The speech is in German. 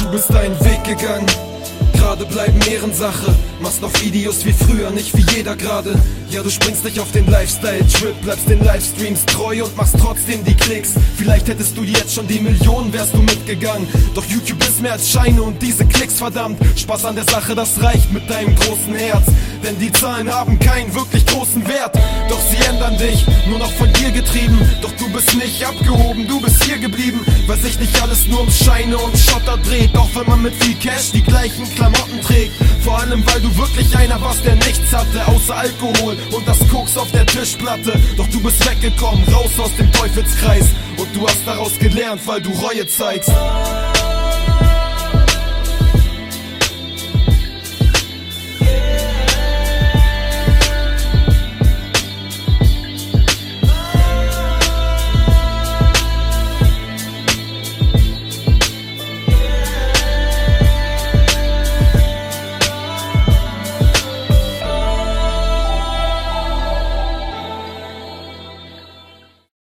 du bist deinen Weg gegangen. Gerade bleiben Ehrensache, machst noch Videos wie früher, nicht wie jeder gerade. Ja, du springst nicht auf den Lifestyle-Trip, bleibst den Livestreams treu und machst trotzdem die Klicks. Vielleicht hättest du jetzt schon die Millionen, wärst du mitgegangen. Doch YouTube ist mehr als Scheine und diese Klicks, verdammt. Spaß an der Sache, das reicht mit deinem großen Herz. Denn die Zahlen haben keinen wirklich großen Wert. Doch sie ändern dich, nur noch von dir getrieben. Doch du bist nicht abgehoben, du bist hier geblieben. Weil sich nicht alles nur um Scheine und Schotter dreht. Auch wenn man mit viel Cash die gleichen Klamotten trägt. Vor allem weil du wirklich einer warst, der nichts hatte, außer Alkohol und das Koks auf der Tischplatte. Doch du bist weggekommen, raus aus dem Teufelskreis. Und du hast daraus gelernt, weil du Reue zeigst.